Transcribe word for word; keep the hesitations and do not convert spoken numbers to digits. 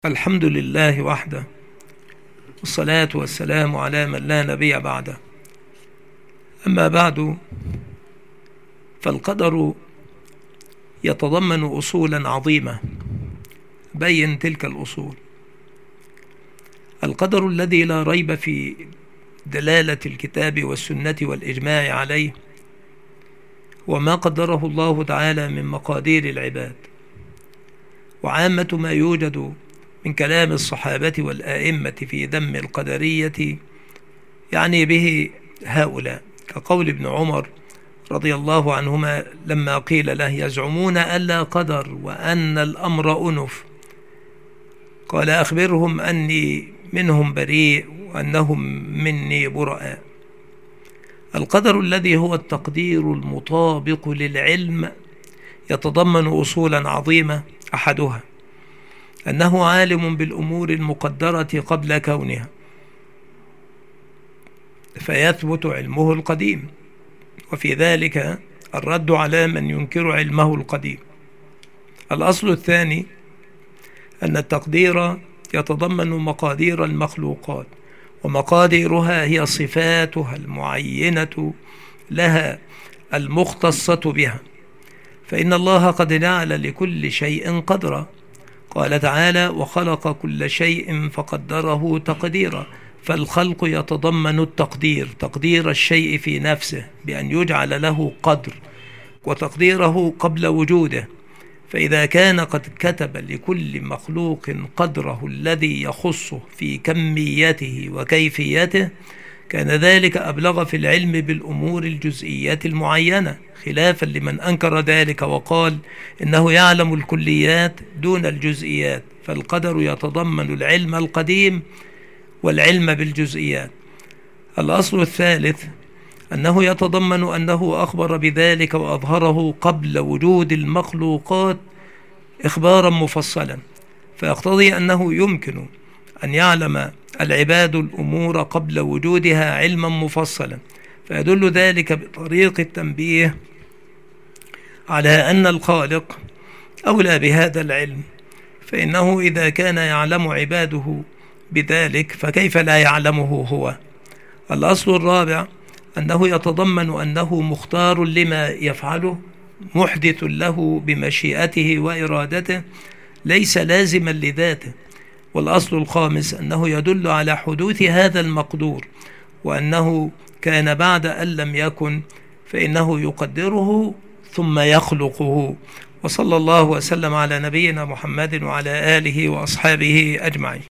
الحمد لله وحده، والصلاة والسلام على من لا نبي بعده. أما بعد، فالقدر يتضمن أصولا عظيمة. بين تلك الأصول. القدر الذي لا ريب في دلالة الكتاب والسنة والإجماع عليه، وما قدره الله تعالى من مقادير العباد، وعامة ما يوجد من كلام الصحابة والآئمة في ذم القدرية يعني به هؤلاء، كقول ابن عمر رضي الله عنهما لما قيل له: يزعمون ألا قدر وأن الأمر أنف، قال: أخبرهم أني منهم بريء وأنهم مني براء. القدر الذي هو التقدير المطابق للعلم يتضمن أصولا عظيمة، أحدها أنه عالم بالأمور المقدرة قبل كونها، فيثبت علمه القديم، وفي ذلك الرد على من ينكر علمه القديم. الأصل الثاني أن التقدير يتضمن مقادير المخلوقات، ومقاديرها هي صفاتها المعينة لها المختصة بها، فإن الله قد جعل لكل شيء قدرا. قال تعالى: وخلق كل شيء فقدره تقديرا. فالخلق يتضمن التقدير، تقدير الشيء في نفسه بأن يجعل له قدر، وتقديره قبل وجوده. فإذا كان قد كتب لكل مخلوق قدره الذي يخصه في كميته وكيفيته، كان ذلك أبلغ في العلم بالأمور الجزئية المعينة، خلافا لمن أنكر ذلك وقال إنه يعلم الكليات دون الجزئيات. فالقدر يتضمن العلم القديم والعلم بالجزئيات. الأصل الثالث أنه يتضمن أنه أخبر بذلك وأظهره قبل وجود المخلوقات إخبارا مفصلا، فيقتضي أنه يمكن أن يعلم العباد الأمور قبل وجودها علما مفصلا، فيدل ذلك بطريق التنبيه على أن الخالق أولى بهذا العلم، فإنه إذا كان يعلم عباده بذلك فكيف لا يعلمه هو. الأصل الرابع أنه يتضمن أنه مختار لما يفعله، محدث له بمشيئته وإرادته، ليس لازما لذاته. والأصل الخامس أنه يدل على حدوث هذا المقدور، وأنه كان بعد أن لم يكن، فإنه يقدره ثم يخلقه. وصلى الله وسلم على نبينا محمد وعلى آله وأصحابه أجمعين.